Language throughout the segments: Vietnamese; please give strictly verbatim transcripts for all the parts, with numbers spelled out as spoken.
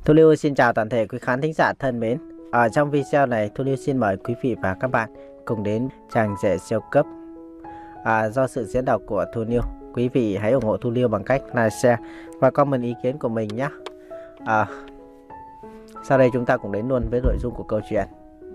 Thu Lưu xin chào toàn thể quý khán thính giả thân mến. Ở trong video này, Thu Lưu xin mời quý vị và các bạn cùng đến trang rể siêu cấp à, do sự diễn đọc của Thu Lưu. Quý vị hãy ủng hộ Thu Lưu bằng cách like, share và comment ý kiến của mình nhé. À, sau đây chúng ta cùng đến luôn với nội dung của câu chuyện.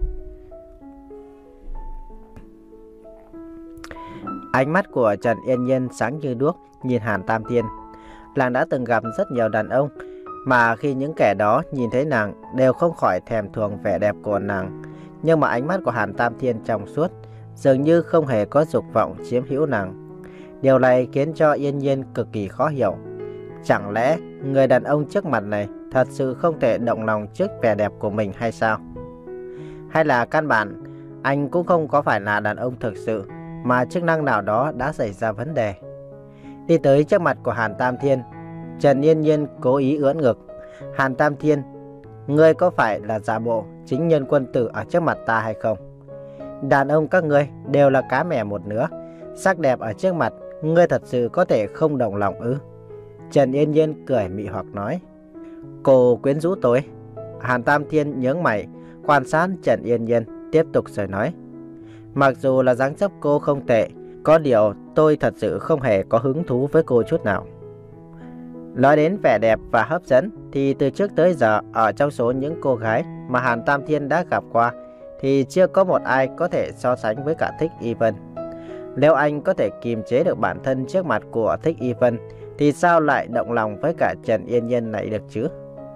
Ánh mắt của Trần Yên Nhiên sáng như đuốc nhìn Hàn Tam Thiên. Nàng đã từng gặp rất nhiều đàn ông, mà khi những kẻ đó nhìn thấy nàng đều không khỏi thèm thuồng vẻ đẹp của nàng. Nhưng mà ánh mắt của Hàn Tam Thiên trong suốt, dường như không hề có dục vọng chiếm hữu nàng. Điều này khiến cho Yên Nhiên cực kỳ khó hiểu. Chẳng lẽ người đàn ông trước mặt này thật sự không thể động lòng trước vẻ đẹp của mình hay sao? Hay là căn bản anh cũng không có phải là đàn ông thực sự, mà chức năng nào đó đã xảy ra vấn đề? Đi tới trước mặt của Hàn Tam Thiên, Trần Yên Nhiên cố ý ưỡn ngực. Hàn Tam Thiên, ngươi có phải là giả bộ chính nhân quân tử ở trước mặt ta hay không? Đàn ông các ngươi đều là cá mè một nửa, sắc đẹp ở trước mặt ngươi thật sự có thể không đồng lòng ư? Trần Yên Nhiên cười mị hoặc nói. Cô quyến rũ tôi? Hàn Tam Thiên nhướng mày quan sát Trần Yên Nhiên, tiếp tục rồi nói. Mặc dù là dáng dấp cô không tệ, có điều tôi thật sự không hề có hứng thú với cô chút nào. Nói đến vẻ đẹp và hấp dẫn thì từ trước tới giờ, ở trong số những cô gái mà Hàn Tam Thiên đã gặp qua thì chưa có một ai có thể so sánh với cả Thích Y Vân. Nếu anh có thể kiềm chế được bản thân trước mặt của Thích Y Vân thì sao lại động lòng với cả Trần Yên Nhiên này được chứ?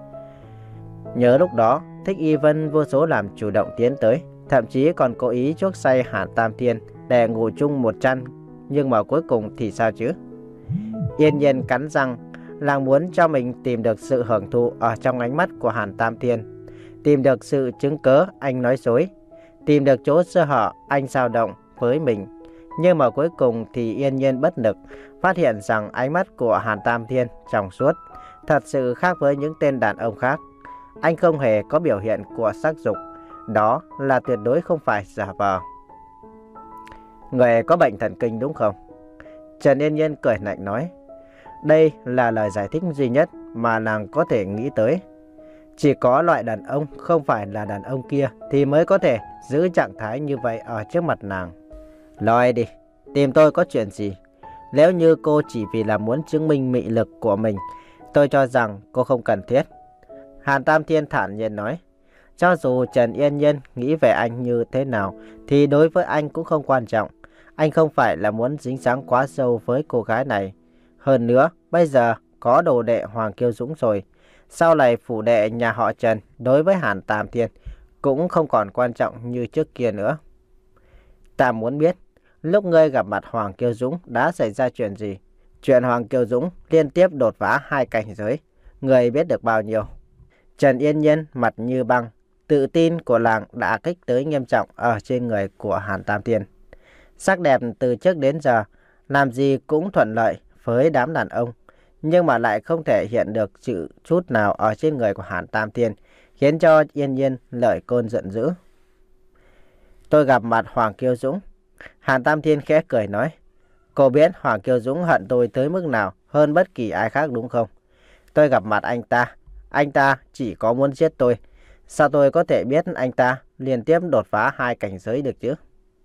Nhớ lúc đó Thích Y Vân vô số làm chủ động tiến tới, thậm chí còn cố ý chuốc say Hàn Tam Thiên để ngủ chung một chăn. Nhưng mà cuối cùng thì sao chứ? Yên Nhiên cắn răng, nàng muốn cho mình tìm được sự hưởng thụ ở trong ánh mắt của Hàn Tam Thiên, tìm được sự chứng cớ anh nói dối, tìm được chỗ sơ hở anh dao động với mình. Nhưng mà cuối cùng thì Yên Nhiên bất lực, phát hiện rằng ánh mắt của Hàn Tam Thiên trong suốt, thật sự khác với những tên đàn ông khác. Anh không hề có biểu hiện của sắc dục, đó là tuyệt đối không phải giả vờ. Người có bệnh thần kinh đúng không? Trần Yên Nhiên cười lạnh nói. Đây là lời giải thích duy nhất mà nàng có thể nghĩ tới. Chỉ có loại đàn ông không phải là đàn ông kia thì mới có thể giữ trạng thái như vậy ở trước mặt nàng. Nói đi, tìm tôi có chuyện gì? Nếu như cô chỉ vì là muốn chứng minh mị lực của mình, tôi cho rằng cô không cần thiết. Hàn Tam Thiên thản nhiên nói. Cho dù Trần Yên Nhiên nghĩ về anh như thế nào thì đối với anh cũng không quan trọng. Anh không phải là muốn dính dáng quá sâu với cô gái này. Hơn nữa, bây giờ có đồ đệ Hoàng Kiêu Dũng rồi. Sau này phủ đệ nhà họ Trần đối với Hàn Tam Thiên cũng không còn quan trọng như trước kia nữa. Ta muốn biết, lúc ngươi gặp mặt Hoàng Kiêu Dũng đã xảy ra chuyện gì? Chuyện Hoàng Kiêu Dũng liên tiếp đột phá hai cảnh giới, ngươi biết được bao nhiêu? Trần Yên Nhiên mặt như băng, tự tin của nàng đã kích tới nghiêm trọng ở trên người của Hàn Tam Thiên. Sắc đẹp từ trước đến giờ, làm gì cũng thuận lợi với đám đàn ông, nhưng mà lại không thể hiện được sự chút nào ở trên người của Hàn Tam Thiên, khiến cho Yên Nhiên lợi cơn giận dữ. Tôi gặp mặt Hoàng Kiêu Dũng. Hàn Tam Thiên khẽ cười nói. Cô biết Hoàng Kiêu Dũng hận tôi tới mức nào hơn bất kỳ ai khác đúng không? Tôi gặp mặt anh ta, anh ta chỉ có muốn giết tôi. Sao tôi có thể biết anh ta liên tiếp đột phá hai cảnh giới được chứ?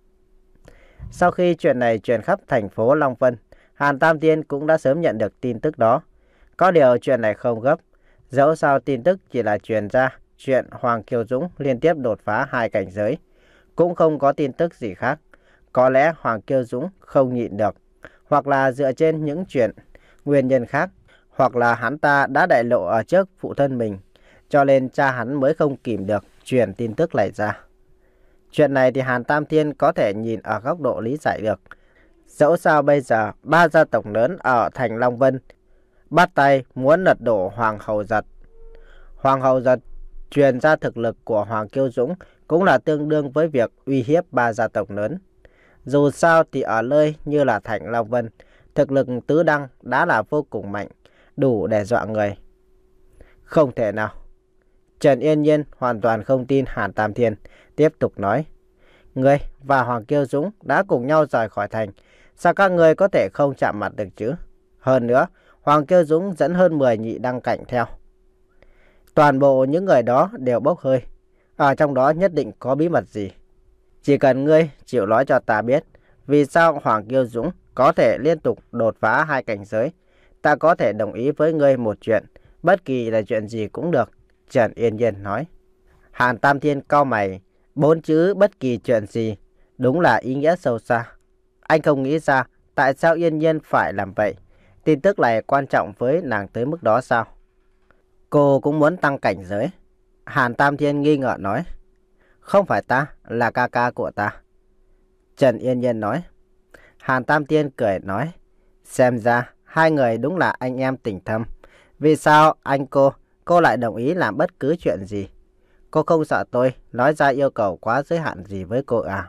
Sau khi chuyện này truyền khắp thành phố Long Vân, Hàn Tam Thiên cũng đã sớm nhận được tin tức đó. Có điều chuyện này không gấp. Dẫu sao tin tức chỉ là truyền ra chuyện Hoàng Kiêu Dũng liên tiếp đột phá hai cảnh giới, cũng không có tin tức gì khác. Có lẽ Hoàng Kiêu Dũng không nhịn được, hoặc là dựa trên những chuyện nguyên nhân khác, hoặc là hắn ta đã đại lộ ở trước phụ thân mình, cho nên cha hắn mới không kìm được truyền tin tức này ra. Chuyện này thì Hàn Tam Thiên có thể nhìn ở góc độ lý giải được. Dẫu sao bây giờ ba gia tộc lớn ở thành Long Vân bắt tay muốn lật đổ Hoàng Hầu Giật. Hoàng Hầu Giật truyền ra thực lực của Hoàng Kiêu Dũng cũng là tương đương với việc uy hiếp ba gia tộc lớn. Dù sao thì ở nơi như là thành Long Vân, thực lực tứ đăng đã là vô cùng mạnh, đủ để dọa người. Không thể nào. Trần Yên Nhiên hoàn toàn không tin Hàn Tam Thiên, tiếp tục nói. Ngươi và Hoàng Kiêu Dũng đã cùng nhau rời khỏi thành, sao các ngươi có thể không chạm mặt được chứ? Hơn nữa, Hoàng Kiêu Dũng dẫn hơn mười nhị đăng cảnh theo. Toàn bộ những người đó đều bốc hơi. Ở trong đó nhất định có bí mật gì. Chỉ cần ngươi chịu nói cho ta biết vì sao Hoàng Kiêu Dũng có thể liên tục đột phá hai cảnh giới, ta có thể đồng ý với ngươi một chuyện, bất kỳ là chuyện gì cũng được, Trần Yên Nhiên nói. Hàn Tam Thiên cau mày, bốn chữ bất kỳ chuyện gì, đúng là ý nghĩa sâu xa. Anh không nghĩ ra tại sao Yên Nhiên phải làm vậy. Tin tức này quan trọng với nàng tới mức đó sao? Cô cũng muốn tăng cảnh giới. Hàn Tam Thiên nghi ngờ nói. Không phải ta, là ca ca của ta. Trần Yên Nhiên nói. Hàn Tam Thiên cười nói. Xem ra hai người đúng là anh em tình thâm. Vì sao anh cô, cô lại đồng ý làm bất cứ chuyện gì? Cô không sợ tôi nói ra yêu cầu quá giới hạn gì với cô à?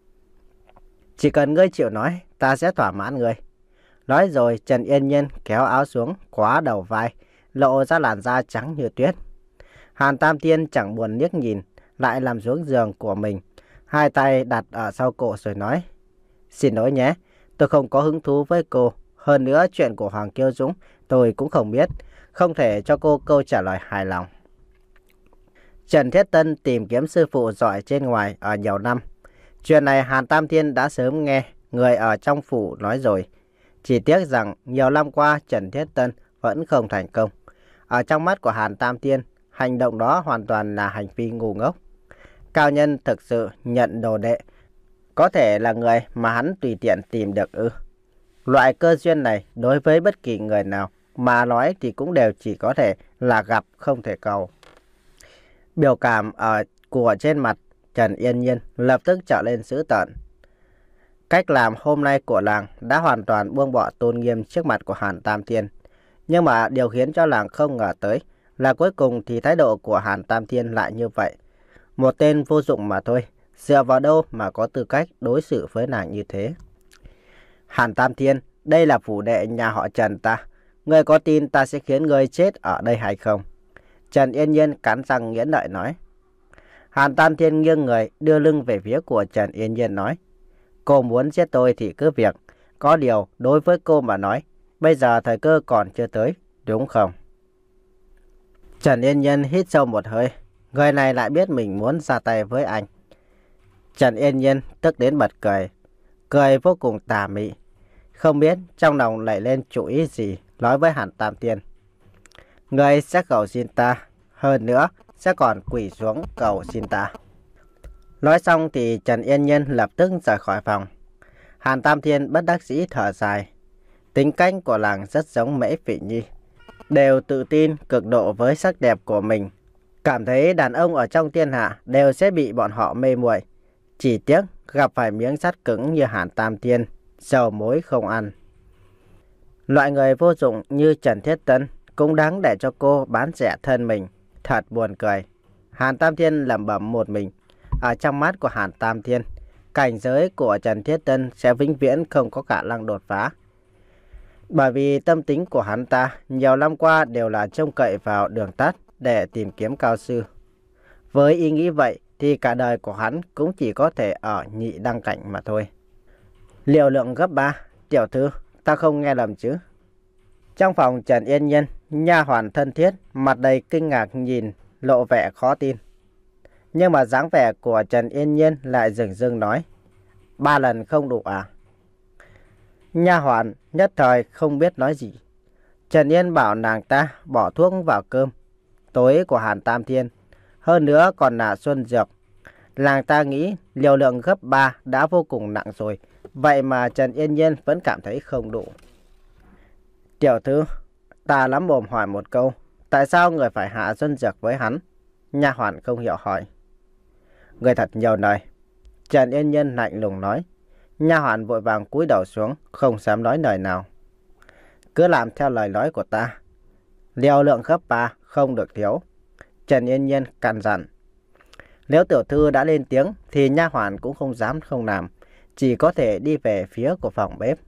Chỉ cần ngươi chịu nói, ta sẽ thỏa mãn ngươi. Nói rồi Trần Yên Nhiên kéo áo xuống, khóa đầu vai, lộ ra làn da trắng như tuyết. Hàn Tam Thiên chẳng buồn liếc nhìn, lại làm xuống giường của mình, hai tay đặt ở sau cổ rồi nói. Xin lỗi nhé, tôi không có hứng thú với cô. Hơn nữa chuyện của Hoàng Kiêu Dũng tôi cũng không biết, không thể cho cô câu trả lời hài lòng. Trần Thiết Tân tìm kiếm sư phụ giỏi trên ngoài ở nhiều năm. Chuyện này Hàn Tam Thiên đã sớm nghe người ở trong phủ nói rồi. Chỉ tiếc rằng nhiều năm qua Trần Thiết Tân vẫn không thành công. Ở trong mắt của Hàn Tam Thiên, hành động đó hoàn toàn là hành vi ngu ngốc. Cao nhân thực sự nhận đồ đệ, có thể là người mà hắn tùy tiện tìm được ư? Loại cơ duyên này đối với bất kỳ người nào mà nói thì cũng đều chỉ có thể là gặp không thể cầu. Biểu cảm ở của trên mặt Trần Yên Nhiên lập tức trở lên dữ tợn. Cách làm hôm nay của làng đã hoàn toàn buông bỏ tôn nghiêm trước mặt của Hàn Tam Thiên. Nhưng mà điều khiến cho làng không ngờ tới là cuối cùng thì thái độ của Hàn Tam Thiên lại như vậy. Một tên vô dụng mà thôi, dựa vào đâu mà có tư cách đối xử với nàng như thế? Hàn Tam Thiên, đây là phủ đệ nhà họ Trần ta. Ngươi có tin ta sẽ khiến ngươi chết ở đây hay không? Trần Yên Nhiên cắn răng nghiến lợi nói. Hàn Tam Thiên nghiêng người đưa lưng về phía của Trần Yên Nhiên nói. Cô muốn giết tôi thì cứ việc. Có điều đối với cô mà nói, bây giờ thời cơ còn chưa tới, đúng không? Trần Yên Nhiên hít sâu một hơi. Người này lại biết mình muốn ra tay với anh. Trần Yên Nhiên tức đến bật cười. Cười vô cùng tà mị. Không biết trong lòng lại lên chủ ý gì nói với Hàn Tam Thiên. Người sẽ cầu xin ta. Hơn nữa sẽ còn quỳ xuống cầu xin ta. Nói xong thì Trần Yên Nhiên lập tức rời khỏi phòng. Hàn Tam Thiên bất đắc dĩ thở dài. Tính cách của làng rất giống Mễ Phỉ Nhi. Đều tự tin cực độ với sắc đẹp của mình. Cảm thấy đàn ông ở trong thiên hạ đều sẽ bị bọn họ mê muội. Chỉ tiếc gặp phải miếng sắt cứng như Hàn Tam Thiên, dầu muối không ăn. Loại người vô dụng như Trần Thiết Tân cũng đáng để cho cô bán rẻ thân mình. Thật buồn cười. Hàn Tam Thiên lẩm bẩm một mình. Ở trong mắt của Hàn Tam Thiên, cảnh giới của Trần Thiết Tân sẽ vĩnh viễn không có khả năng đột phá. Bởi vì tâm tính của hắn ta nhiều năm qua đều là trông cậy vào đường tắt để tìm kiếm cao sư. Với ý nghĩ vậy thì cả đời của hắn cũng chỉ có thể ở nhị đăng cảnh mà thôi. Liều lượng gấp ba, tiểu thư, ta không nghe lầm chứ? Trong phòng Trần Yên Nhiên, nha hoàn thân thiết, mặt đầy kinh ngạc nhìn, lộ vẻ khó tin. Nhưng mà dáng vẻ của Trần Yên Nhiên lại dửng dưng nói, ba lần không đủ à? Nha hoàn nhất thời không biết nói gì. Trần Yên bảo nàng ta bỏ thuốc vào cơm tối của Hàn Tam Thiên, hơn nữa còn là xuân dược. Nàng ta nghĩ liều lượng gấp ba đã vô cùng nặng rồi, vậy mà Trần Yên Nhiên vẫn cảm thấy không đủ. Tiểu thư, ta lắm mồm hỏi một câu, tại sao người phải hạ xuân dược với hắn? Nha hoàn không hiểu hỏi. Người thật nhiều lời. Trần Yên Nhiên lạnh lùng nói. Nha hoàn vội vàng cúi đầu xuống, không dám nói lời nào. Cứ làm theo lời nói của ta. Liều lượng gấp ba không được thiếu. Trần Yên Nhiên căn dặn. Nếu tiểu thư đã lên tiếng thì nha hoàn cũng không dám không làm, chỉ có thể đi về phía của phòng bếp.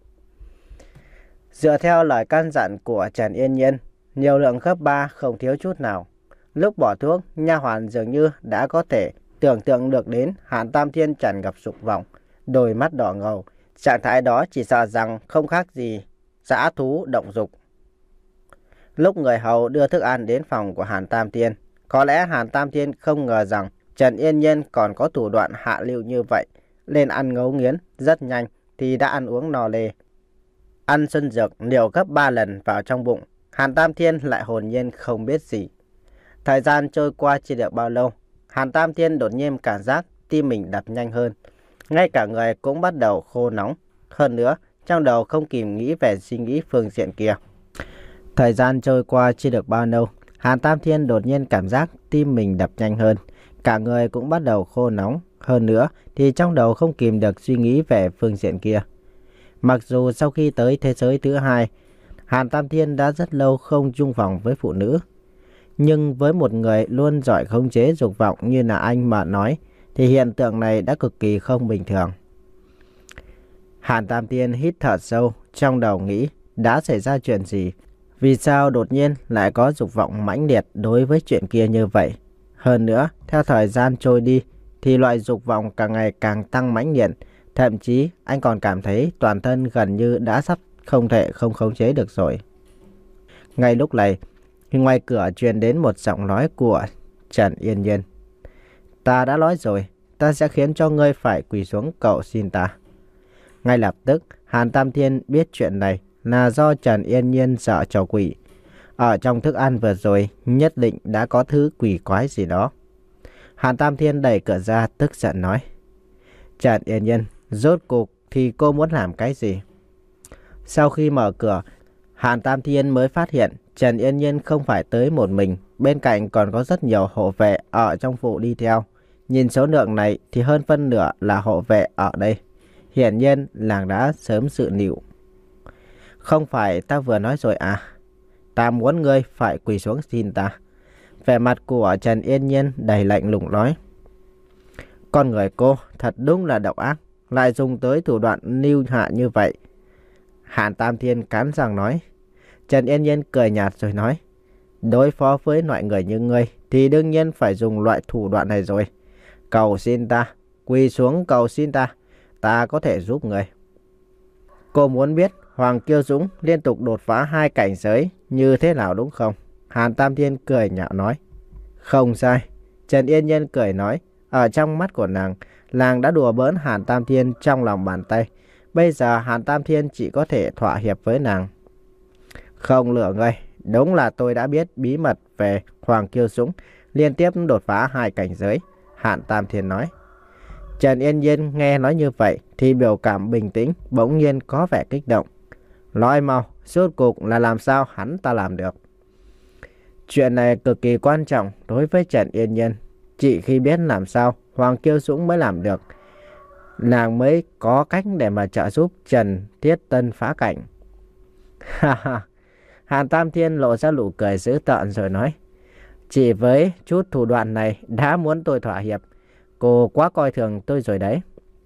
Dựa theo lời căn dặn của Trần Yên Nhiên, liều lượng gấp ba không thiếu chút nào. Lúc bỏ thuốc, nha hoàn dường như đã có thể tưởng tượng được đến Hàn Tam Thiên tràn ngập dục vọng, đôi mắt đỏ ngầu. Trạng thái đó chỉ sợ rằng không khác gì dã thú động dục. Lúc người hầu đưa thức ăn đến phòng của Hàn Tam Thiên, có lẽ Hàn Tam Thiên không ngờ rằng Trần Yên Nhiên còn có thủ đoạn hạ lưu như vậy. Lên ăn ngấu nghiến rất nhanh thì đã ăn uống no lê. Ăn xuân dược liều gấp ba lần vào trong bụng, Hàn Tam Thiên lại hồn nhiên không biết gì. Thời gian trôi qua chưa được bao lâu, Hàn Tam Thiên đột nhiên cảm giác tim mình đập nhanh hơn. Ngay cả người cũng bắt đầu khô nóng. Hơn nữa, trong đầu không kìm nghĩ về suy nghĩ phương diện kia. Thời gian trôi qua chưa được bao lâu, Hàn Tam Thiên đột nhiên cảm giác tim mình đập nhanh hơn. Cả người cũng bắt đầu khô nóng. Hơn nữa thì trong đầu không kìm được suy nghĩ về phương diện kia. Mặc dù sau khi tới thế giới thứ hai, Hàn Tam Thiên đã rất lâu không chung phòng với phụ nữ. Nhưng với một người luôn giỏi khống chế dục vọng như là anh mà nói, thì hiện tượng này đã cực kỳ không bình thường. Hàn Tam Thiên hít thở sâu, trong đầu nghĩ đã xảy ra chuyện gì? Vì sao đột nhiên lại có dục vọng mãnh liệt đối với chuyện kia như vậy? Hơn nữa, theo thời gian trôi đi, thì loại dục vọng càng ngày càng tăng mãnh liệt. Thậm chí anh còn cảm thấy toàn thân gần như đã sắp không thể không khống chế được rồi. Ngay lúc này, ngoài cửa truyền đến một giọng nói của Trần Yên Nhiên. Ta đã nói rồi, ta sẽ khiến cho ngươi phải quỳ xuống cầu xin ta. Ngay lập tức, Hàn Tam Thiên biết chuyện này là do Trần Yên Nhiên sợ trò quỷ. Ở trong thức ăn vừa rồi, nhất định đã có thứ quỷ quái gì đó. Hàn Tam Thiên đẩy cửa ra tức giận nói. Trần Yên Nhiên, rốt cuộc thì cô muốn làm cái gì? Sau khi mở cửa, Hàn Tam Thiên mới phát hiện Trần Yên Nhiên không phải tới một mình. Bên cạnh còn có rất nhiều hộ vệ ở trong phủ đi theo. Nhìn số lượng này thì hơn phân nửa là hộ vệ ở đây. Hiển nhiên làng đã sớm dự liệu. Không phải ta vừa nói rồi à? Ta muốn ngươi phải quỳ xuống xin ta. Vẻ mặt của Trần Yên Nhiên đầy lạnh lùng nói. Con người cô thật đúng là độc ác, lại dùng tới thủ đoạn lưu hạ như vậy. Hàn Tam Thiên cắn răng nói. Trần Yên Nhiên cười nhạt rồi nói. Đối phó với loại người như ngươi thì đương nhiên phải dùng loại thủ đoạn này rồi. Cầu xin ta, quỳ xuống cầu xin ta, ta có thể giúp ngươi. Cô muốn biết Hoàng Kiêu Dũng liên tục đột phá hai cảnh giới như thế nào đúng không? Hàn Tam Thiên cười nhạo nói. Không sai. Trần Yên Nhiên cười nói. Ở trong mắt của nàng, nàng đã đùa bỡn Hàn Tam Thiên trong lòng bàn tay. Bây giờ Hàn Tam Thiên chỉ có thể thỏa hiệp với nàng. Không lừa ngươi, đúng là tôi đã biết bí mật về Hoàng Kiêu Dũng liên tiếp đột phá hai cảnh giới. Hàn Tam Thiên nói. Trần Yên Nhiên nghe nói như vậy thì biểu cảm bình tĩnh bỗng nhiên có vẻ kích động. Nói mau, rốt cuộc là làm sao hắn ta làm được? Chuyện này cực kỳ quan trọng đối với Trần Yên Nhiên. Chỉ khi biết làm sao Hoàng Kiêu Dũng mới làm được, nàng mới có cách để mà trợ giúp Trần Thiết Tân phá cảnh. Ha ha. Hàn Tam Thiên lộ ra nụ cười dữ tợn rồi nói. Chỉ với chút thủ đoạn này đã muốn tôi thỏa hiệp. Cô quá coi thường tôi rồi đấy.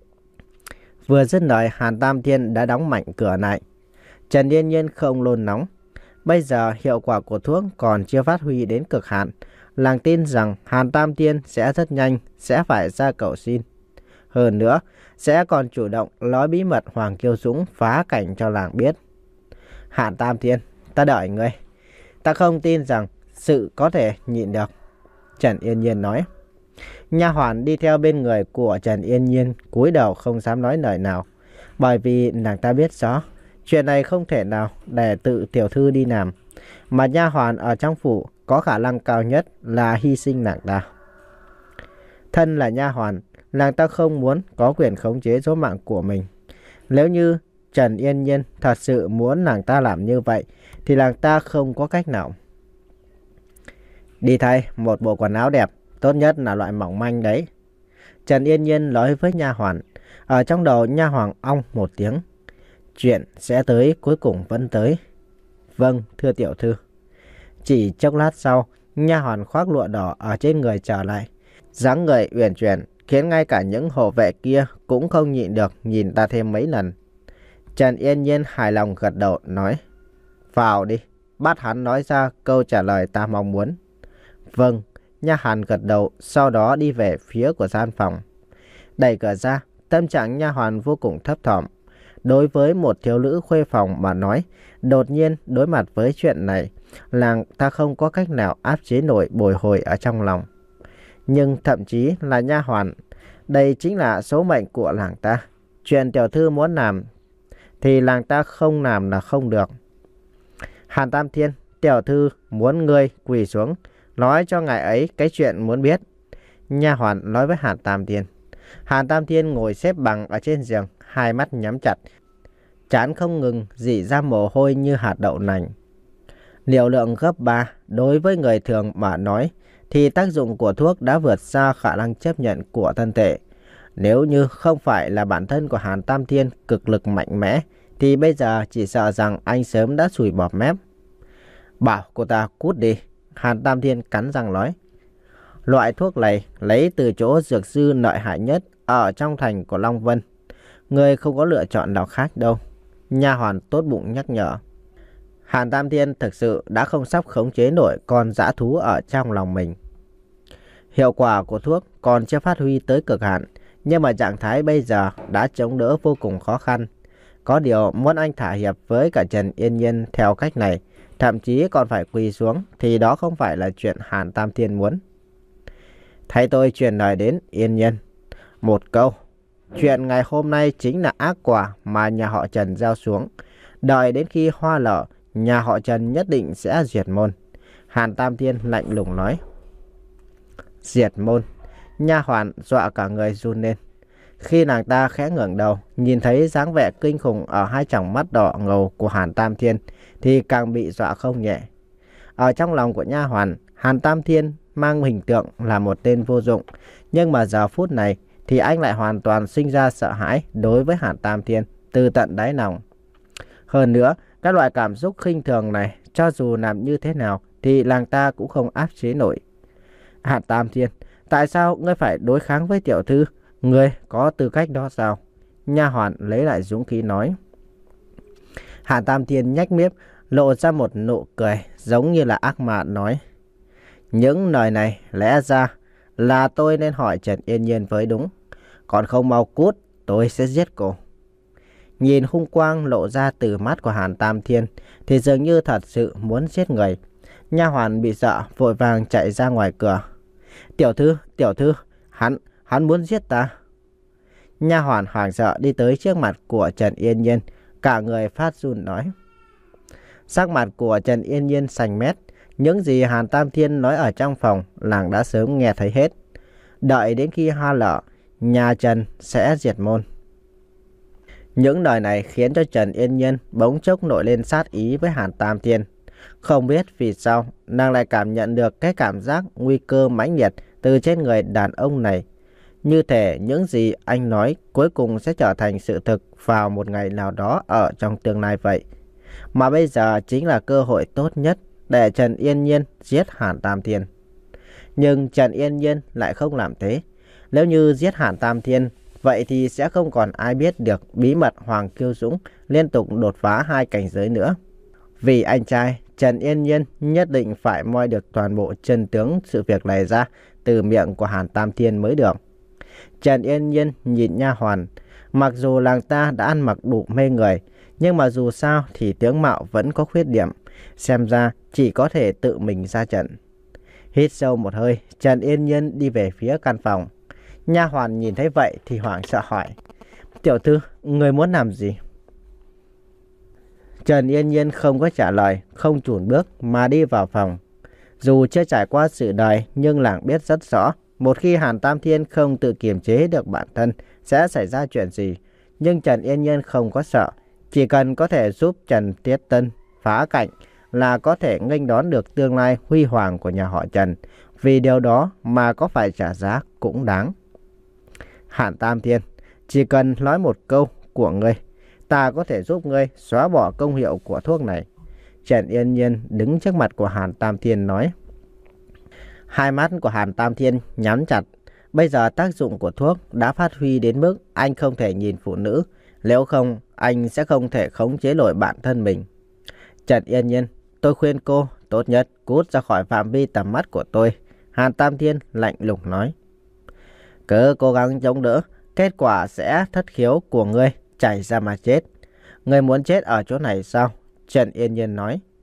Vừa dứt lời, Hàn Tam Thiên đã đóng mạnh cửa lại. Trần Yên Nhiên không nôn nóng. Bây giờ hiệu quả của thuốc còn chưa phát huy đến cực hạn. Làng tin rằng Hàn Tam Thiên sẽ rất nhanh sẽ phải ra cầu xin. Hơn nữa, sẽ còn chủ động nói bí mật Hoàng Kiêu Dũng phá cảnh cho làng biết. Hàn Tam Thiên, ta đợi ngươi. Ta không tin rằng sự có thể nhịn được. Trần Yên Nhiên nói. Nha hoàn đi theo bên người của Trần Yên Nhiên cúi đầu không dám nói lời nào. Bởi vì nàng ta biết rõ chuyện này không thể nào để tự tiểu thư đi làm. Mà nha hoàn ở trong phủ có khả năng cao nhất là hy sinh nàng ta. Thân là nha hoàn, nàng ta không muốn có quyền khống chế số mạng của mình. Nếu như Trần Yên Nhiên thật sự muốn nàng ta làm như vậy thì nàng ta không có cách nào. Đi thay một bộ quần áo đẹp, tốt nhất là loại mỏng manh đấy. Trần Yên Nhiên nói với nha hoàn. Ở trong đầu nha hoàn ong một tiếng. Chuyện sẽ tới, cuối cùng vẫn tới. Vâng, thưa tiểu thư. Chỉ chốc lát sau, nha hoàn khoác lụa đỏ ở trên người trở lại. Dáng người uyển chuyển khiến ngay cả những hộ vệ kia cũng không nhịn được nhìn ta thêm mấy lần. Trần Yên Nhiên hài lòng gật đầu nói. Vào đi, bắt hắn nói ra câu trả lời ta mong muốn. Vâng, nha hoàn gật đầu, sau đó đi về phía của gian phòng. Đẩy cửa ra, tâm trạng nha hoàn vô cùng thấp thỏm. Đối với một thiếu nữ khuê phòng mà nói, đột nhiên đối mặt với chuyện này, Làng ta không có cách nào áp chế nổi bồi hồi ở trong lòng. Nhưng thậm chí là nha hoàn, đây chính là số mệnh của làng ta. Chuyện tiểu thư muốn làm thì làng ta không làm là không được. Hàn Tam Thiên, tiểu thư muốn ngươi quỳ xuống, nói cho ngài ấy cái chuyện muốn biết. Nha hoàn nói với Hàn Tam Thiên. Hàn Tam Thiên ngồi xếp bằng ở trên giường, hai mắt nhắm chặt, trán không ngừng rỉ ra mồ hôi như hạt đậu nành. Liều lượng gấp ba, đối với người thường mà nói thì tác dụng của thuốc đã vượt xa khả năng chấp nhận của thân thể. Nếu như không phải là bản thân của Hàn Tam Thiên cực lực mạnh mẽ thì bây giờ chỉ sợ rằng anh sớm đã sùi bọt mép. Bảo cô ta cút đi, Hàn Tam Thiên cắn răng nói. Loại thuốc này lấy từ chỗ dược sư lợi hại nhất ở trong thành của Long Vân. Ngươi không có lựa chọn nào khác đâu, nha hoàn tốt bụng nhắc nhở. Hàn Tam Thiên thực sự đã không sắp khống chế nổi con dã thú ở trong lòng mình. Hiệu quả của thuốc còn chưa phát huy tới cực hạn, nhưng mà trạng thái bây giờ đã chống đỡ vô cùng khó khăn. Có điều muốn anh thả hiệp với cả Trần Yên Nhiên theo cách này, thậm chí còn phải quỳ xuống, thì đó không phải là chuyện Hàn Tam Thiên muốn. Thay tôi truyền lời đến Yên Nhiên một câu. Chuyện ngày hôm nay chính là ác quả mà nhà họ Trần gieo xuống. Đợi đến khi hoa nở, nhà họ Trần nhất định sẽ diệt môn. Hàn Tam Thiên lạnh lùng nói. Diệt môn? Nha hoàn dọa cả người run lên. Khi nàng ta khẽ ngẩng đầu, nhìn thấy dáng vẻ kinh khủng ở hai tròng mắt đỏ ngầu của Hàn Tam Thiên, thì càng bị dọa không nhẹ. Ở trong lòng của nha hoàn, Hàn Tam Thiên mang hình tượng là một tên vô dụng, nhưng mà giờ phút này thì anh lại hoàn toàn sinh ra sợ hãi đối với Hàn Tam Thiên từ tận đáy lòng. Hơn nữa, các loại cảm xúc khinh thường này, cho dù làm như thế nào thì làng ta cũng không áp chế nổi. Hàn Tam Thiên, tại sao ngươi phải đối kháng với tiểu thư? Ngươi có tư cách đó sao? Nha hoàn lấy lại dũng khí nói. Hàn Tam Thiên nhếch mép, lộ ra một nụ cười giống như là ác ma nói. Những lời này lẽ ra là tôi nên hỏi Trần Yên Nhiên với đúng. Còn không mau cút, tôi sẽ giết cô. Nhìn hung quang lộ ra từ mắt của Hàn Tam Thiên thì dường như thật sự muốn giết người. Nha hoàn bị sợ vội vàng chạy ra ngoài cửa. Tiểu thư, tiểu thư, hắn, hắn muốn giết ta. Nha hoàn hoảng sợ đi tới trước mặt của Trần Yên Nhiên, cả người phát run nói. Sắc mặt của Trần Yên Nhiên xanh mét, những gì Hàn Tam Thiên nói ở trong phòng, nàng đã sớm nghe thấy hết. Đợi đến khi hoa lở, nhà Trần sẽ diệt môn. Những lời này khiến cho Trần Yên Nhiên bỗng chốc nổi lên sát ý với Hàn Tam Thiên. Không biết vì sao, nàng lại cảm nhận được cái cảm giác nguy cơ mãnh liệt từ trên người đàn ông này. Như thể những gì anh nói cuối cùng sẽ trở thành sự thực vào một ngày nào đó ở trong tương lai vậy. Mà bây giờ chính là cơ hội tốt nhất để Trần Yên Nhiên giết Hàn Tam Thiên. Nhưng Trần Yên Nhiên lại không làm thế. Nếu như giết Hàn Tam Thiên, vậy thì sẽ không còn ai biết được bí mật Hoàng Kiêu Dũng liên tục đột phá hai cảnh giới nữa. Vì anh trai, Trần Yên Nhiên nhất định phải moi được toàn bộ chân tướng sự việc này ra từ miệng của Hàn Tam Thiên mới được. Trần Yên Nhiên nhìn nha hoàn. Mặc dù làng ta đã ăn mặc đủ mê người, nhưng mà dù sao thì tướng mạo vẫn có khuyết điểm. Xem ra chỉ có thể tự mình ra trận. Hít sâu một hơi, Trần Yên Nhiên đi về phía căn phòng. Nha hoàn nhìn thấy vậy thì hoảng sợ hỏi. Tiểu thư, người muốn làm gì? Trần Yên Nhiên không có trả lời, không chùn bước mà đi vào phòng. Dù chưa trải qua sự đời nhưng làng biết rất rõ, một khi Hàn Tam Thiên không tự kiềm chế được bản thân sẽ xảy ra chuyện gì. Nhưng Trần Yên Nhiên không có sợ, chỉ cần có thể giúp Trần Tiết Tân phá cảnh là có thể nghênh đón được tương lai huy hoàng của nhà họ Trần. Vì điều đó mà có phải trả giá cũng đáng. Hàn Tam Thiên, chỉ cần nói một câu của ngươi, ta có thể giúp ngươi xóa bỏ công hiệu của thuốc này. Trần Yên Nhiên đứng trước mặt của Hàn Tam Thiên nói. Hai mắt của Hàn Tam Thiên nhắm chặt. Bây giờ tác dụng của thuốc đã phát huy đến mức anh không thể nhìn phụ nữ. Nếu không, anh sẽ không thể khống chế nổi bản thân mình. Trần Yên Nhiên, tôi khuyên cô tốt nhất cút ra khỏi phạm vi tầm mắt của tôi. Hàn Tam Thiên lạnh lùng nói. Cứ cố gắng chống đỡ, kết quả sẽ thất khiếu của ngươi chảy ra mà chết. Ngươi muốn chết ở chỗ này sao? Trần Yên Nhiên nói.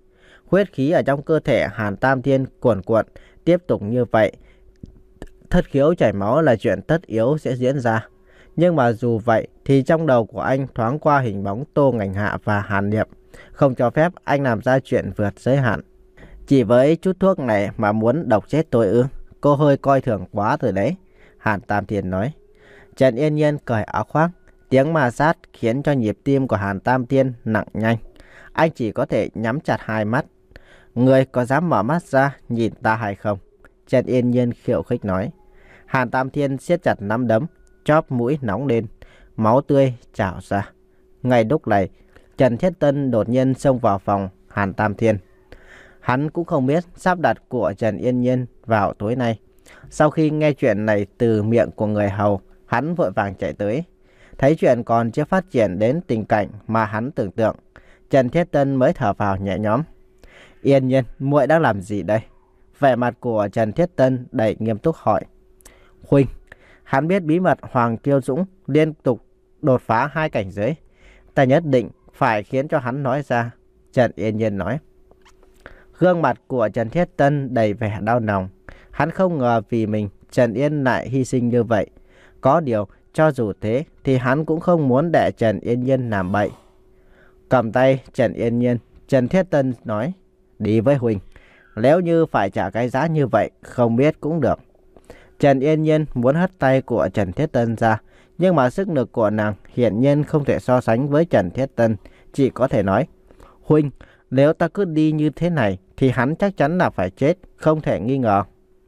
Huyết khí ở trong cơ thể Hàn Tam Thiên cuồn cuộn, tiếp tục như vậy. Thất khiếu chảy máu là chuyện tất yếu sẽ diễn ra. Nhưng mà dù vậy thì trong đầu của anh thoáng qua hình bóng Tô Ngành Hạ và Hàn Niệm, không cho phép anh làm ra chuyện vượt giới hạn. Chỉ với chút thuốc này mà muốn độc chết tôi ư? Cô hơi coi thường quá rồi đấy, Hàn Tam Thiên nói. Trần Yên Nhiên cởi áo khoác, tiếng ma sát khiến cho nhịp tim của Hàn Tam Thiên nặng nhanh. Anh chỉ có thể nhắm chặt hai mắt. Người có dám mở mắt ra nhìn ta hay không? Trần Yên Nhiên khiêu khích nói. Hàn Tam Thiên siết chặt nắm đấm, chóp mũi nóng lên, máu tươi trào ra. Ngay lúc này, Trần Thiết Tân đột nhiên xông vào phòng Hàn Tam Thiên. Hắn cũng không biết sắp đặt của Trần Yên Nhiên vào tối nay. Sau khi nghe chuyện này từ miệng của người hầu, hắn vội vàng chạy tới. Thấy chuyện còn chưa phát triển đến tình cảnh mà hắn tưởng tượng, Trần Thiết Tân mới thở vào nhẹ nhõm. Yên Nhiên, muội đang làm gì đây? Vẻ mặt của Trần Thiết Tân đầy nghiêm túc hỏi. Huynh, hắn biết bí mật Hoàng Kiêu Dũng liên tục đột phá hai cảnh giới. Ta nhất định phải khiến cho hắn nói ra, Trần Yên Nhiên nói. Gương mặt của Trần Thiết Tân đầy vẻ đau lòng. Hắn không ngờ vì mình Trần Yên lại hy sinh như vậy. Có điều, cho dù thế thì hắn cũng không muốn để Trần Yên Nhiên làm bậy. Cầm tay Trần Yên Nhiên, Trần Thiết Tân nói. Đi với huynh. Nếu như phải trả cái giá như vậy, không biết cũng được. Trần Yên Nhiên muốn hất tay của Trần Thiết Tân ra, nhưng mà sức lực của nàng hiển nhiên không thể so sánh với Trần Thiết Tân. Chỉ có thể nói, huynh, nếu ta cứ đi như thế này thì hắn chắc chắn là phải chết, không thể nghi ngờ.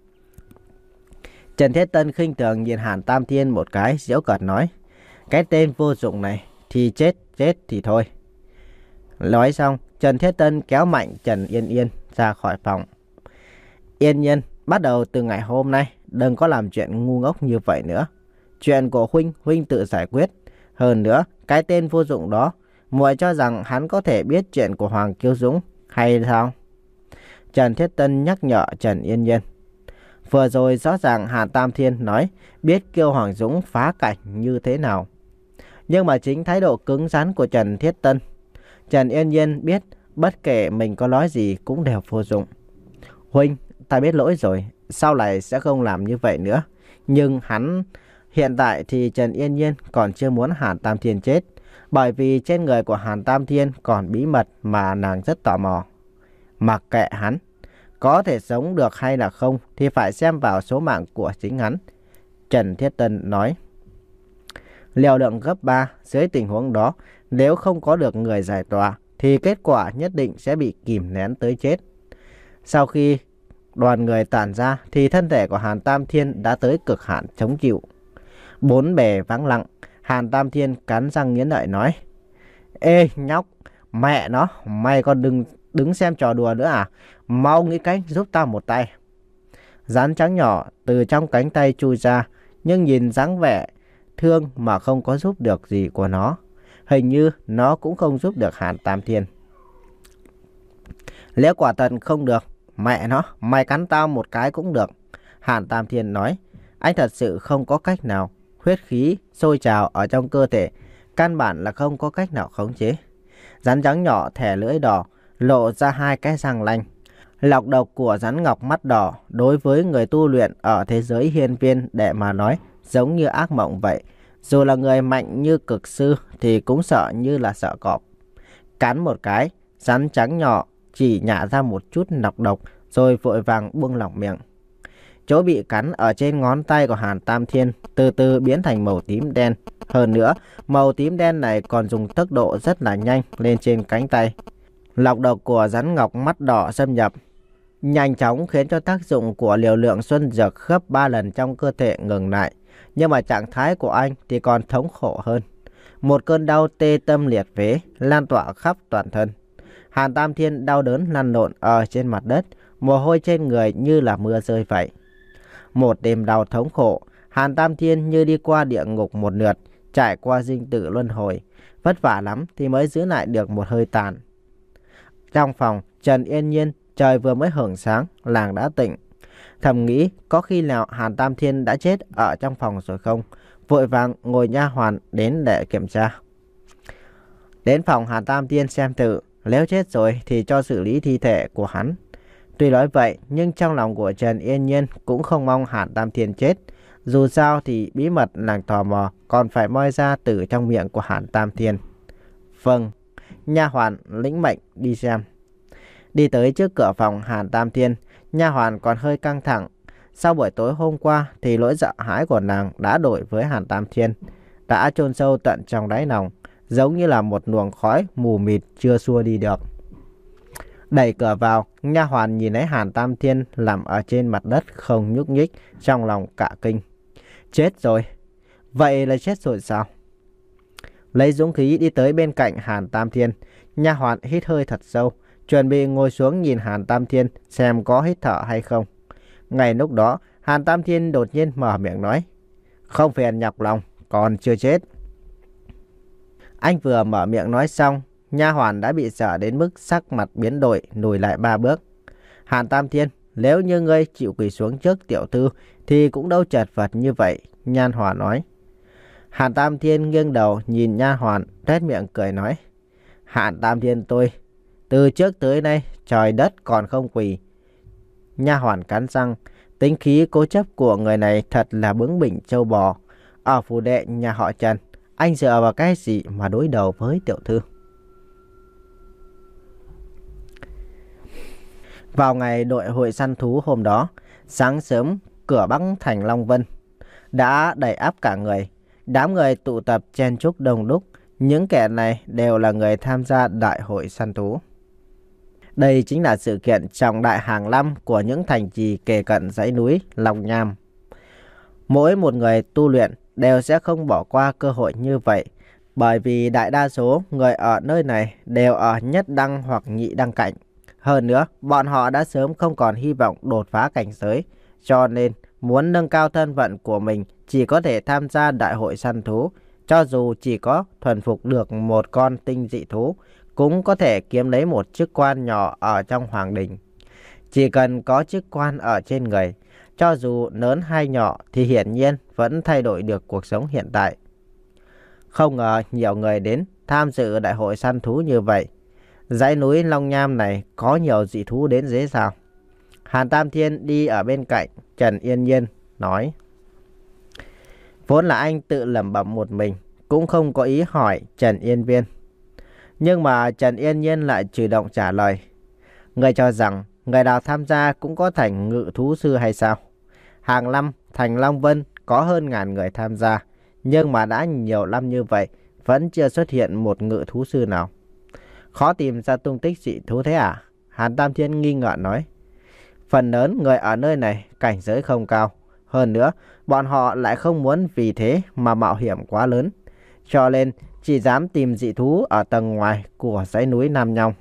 Trần Thiết Tân khinh thường nhìn Hàn Tam Thiên một cái, giễu cợt nói. Cái tên vô dụng này thì chết, chết thì thôi. Nói xong, Trần Thiết Tân kéo mạnh Trần Yên Yên ra khỏi phòng. Yên Nhiên, bắt đầu từ ngày hôm nay, đừng có làm chuyện ngu ngốc như vậy nữa. Chuyện của huynh, huynh tự giải quyết. Hơn nữa, cái tên vô dụng đó, muội cho rằng hắn có thể biết chuyện của Hoàng Kiêu Dũng hay sao? Trần Thiết Tân nhắc nhở Trần Yên Nhiên. Vừa rồi rõ ràng Hàn Tam Thiên nói biết Kiêu Hoàng Dũng phá cảnh như thế nào. Nhưng mà chính thái độ cứng rắn của Trần Thiết Tân, Trần Yên Nhiên biết bất kể mình có nói gì cũng đều vô dụng. Huynh, ta biết lỗi rồi, sau này sẽ không làm như vậy nữa. Nhưng hắn, hiện tại thì Trần Yên Nhiên còn chưa muốn Hàn Tam Thiên chết. Bởi vì trên người của Hàn Tam Thiên còn bí mật mà nàng rất tò mò. Mặc kệ hắn, có thể sống được hay là không thì phải xem vào số mạng của chính hắn, Trần Thiết Tân nói. Liều lượng gấp ba, dưới tình huống đó, nếu không có được người giải tỏa thì kết quả nhất định sẽ bị kìm nén tới chết. Sau khi đoàn người tản ra thì thân thể của Hàn Tam Thiên đã tới cực hạn chống chịu. Bốn bề vắng lặng, Hàn Tam Thiên cắn răng nghiến lợi nói. Ê nhóc, mẹ nó, mày còn đừng đứng xem trò đùa nữa à? Mau nghĩ cách giúp tao một tay. Rắn trắng nhỏ từ trong cánh tay chui ra, nhưng nhìn dáng vẻ thương mà không có giúp được gì của nó. Hình như nó cũng không giúp được Hàn Tam Thiên. Nếu quả thật không được, mẹ nó, mày cắn tao một cái cũng được, Hàn Tam Thiên nói. Anh thật sự không có cách nào. Huyết khí sôi trào ở trong cơ thể, căn bản là không có cách nào khống chế. Rắn trắng nhỏ thẻ lưỡi đỏ, lộ ra hai cái răng lanh. Lọc độc của rắn ngọc mắt đỏ đối với người tu luyện ở thế giới hiên viên để mà nói giống như ác mộng vậy. Dù là người mạnh như cực sư thì cũng sợ như là sợ cọp. Cắn một cái, rắn trắng nhỏ chỉ nhả ra một chút nọc độc rồi vội vàng buông lỏng miệng. Chỗ bị cắn ở trên ngón tay của Hàn Tam Thiên từ từ biến thành màu tím đen. Hơn nữa, màu tím đen này còn dùng tốc độ rất là nhanh lên trên cánh tay. Lọc độc của rắn ngọc mắt đỏ xâm nhập nhanh chóng khiến cho tác dụng của liều lượng xuân dược gấp ba lần trong cơ thể ngừng lại. Nhưng mà trạng thái của anh thì còn thống khổ hơn. Một cơn đau tê tâm liệt phế lan tỏa khắp toàn thân. Hàn Tam Thiên đau đớn lăn lộn ở trên mặt đất, mồ hôi trên người như là mưa rơi vậy. Một đêm đau thống khổ, Hàn Tam Thiên như đi qua địa ngục một lượt, trải qua sinh tử luân hồi. Vất vả lắm thì mới giữ lại được một hơi tàn. Trong phòng, Trần Yên Nhiên, trời vừa mới hửng sáng, làng đã tỉnh. Thầm nghĩ có khi nào Hàn Tam Thiên đã chết ở trong phòng rồi không? Vội vàng ngồi nha hoàn đến để kiểm tra. Đến phòng Hàn Tam Thiên xem thử, nếu chết rồi thì cho xử lý thi thể của hắn. Tuy nói vậy, nhưng trong lòng của Trần Yên Nhiên cũng không mong Hàn Tam Thiên chết. Dù sao thì bí mật nàng tò mò còn phải moi ra từ trong miệng của Hàn Tam Thiên. Vâng, nha hoàn lĩnh mệnh đi xem. Đi tới trước cửa phòng Hàn Tam Thiên, nha hoàn còn hơi căng thẳng. Sau buổi tối hôm qua thì nỗi sợ hãi của nàng đã đổi với Hàn Tam Thiên, đã chôn sâu tận trong đáy lòng, giống như là một luồng khói mù mịt chưa xua đi được. Đẩy cửa vào, nha hoàn nhìn thấy Hàn Tam Thiên nằm ở trên mặt đất không nhúc nhích, trong lòng cả kinh. Chết rồi. Vậy là chết rồi sao? Lấy dũng khí đi tới bên cạnh Hàn Tam Thiên, nha hoàn hít hơi thật sâu, chuẩn bị ngồi xuống nhìn Hàn Tam Thiên xem có hít thở hay không. Ngay lúc đó, Hàn Tam Thiên đột nhiên mở miệng nói: Không phiền nhọc lòng, còn chưa chết. Anh vừa mở miệng nói xong, nha hoàn đã bị sợ đến mức sắc mặt biến đổi, lùi lại ba bước. Hàn Tam Thiên, nếu như ngươi chịu quỳ xuống trước tiểu thư thì cũng đâu chật vật như vậy, nha hoàn nói. Hàn Tam Thiên nghiêng đầu nhìn nha hoàn, rét miệng cười nói: Hàn Tam Thiên tôi, từ trước tới nay trời đất còn không quỳ. Nha hoàn cắn răng, tính khí cố chấp của người này thật là bướng bỉnh trâu bò. Ở phủ đệ nhà họ Trần, anh dựa vào cái gì mà đối đầu với tiểu thư? Vào ngày đội hội săn thú hôm đó, sáng sớm cửa Bắc thành Long Vân đã đầy ắp cả người. Đám người tụ tập chen chúc đông đúc. Những kẻ này đều là người tham gia đại hội săn thú. Đây chính là sự kiện trọng đại hàng năm của những thành trì kề cận dãy núi Long Nham. Mỗi một người tu luyện đều sẽ không bỏ qua cơ hội như vậy, bởi vì đại đa số người ở nơi này đều ở nhất đăng hoặc nhị đăng cảnh. Hơn nữa, bọn họ đã sớm không còn hy vọng đột phá cảnh giới, cho nên muốn nâng cao thân phận của mình chỉ có thể tham gia đại hội săn thú. Cho dù chỉ có thuần phục được một con tinh dị thú, cũng có thể kiếm lấy một chức quan nhỏ ở trong hoàng đình. Chỉ cần có chức quan ở trên người, cho dù lớn hay nhỏ thì hiển nhiên vẫn thay đổi được cuộc sống hiện tại. Không ngờ nhiều người đến tham dự đại hội săn thú như vậy. Dãy núi Long Nham này có nhiều dị thú đến dễ sao? Hàn Tam Thiên đi ở bên cạnh Trần Yên Nhiên nói. Vốn là anh tự lẩm bẩm một mình, cũng không có ý hỏi Trần Yên Viên. Nhưng mà Trần Yên Nhiên lại chủ động trả lời. Người cho rằng người nào tham gia cũng có thành ngự thú sư hay sao? Hàng năm thành Long Vân có hơn ngàn người tham gia, nhưng mà đã nhiều năm như vậy vẫn chưa xuất hiện một ngự thú sư nào. Khó tìm ra tung tích dị thú thế à? Hàn Tam Thiên nghi ngờ nói. Phần lớn người ở nơi này cảnh giới không cao. Hơn nữa, bọn họ lại không muốn vì thế mà mạo hiểm quá lớn. Cho nên chỉ dám tìm dị thú ở tầng ngoài của dãy núi Nam Nhong.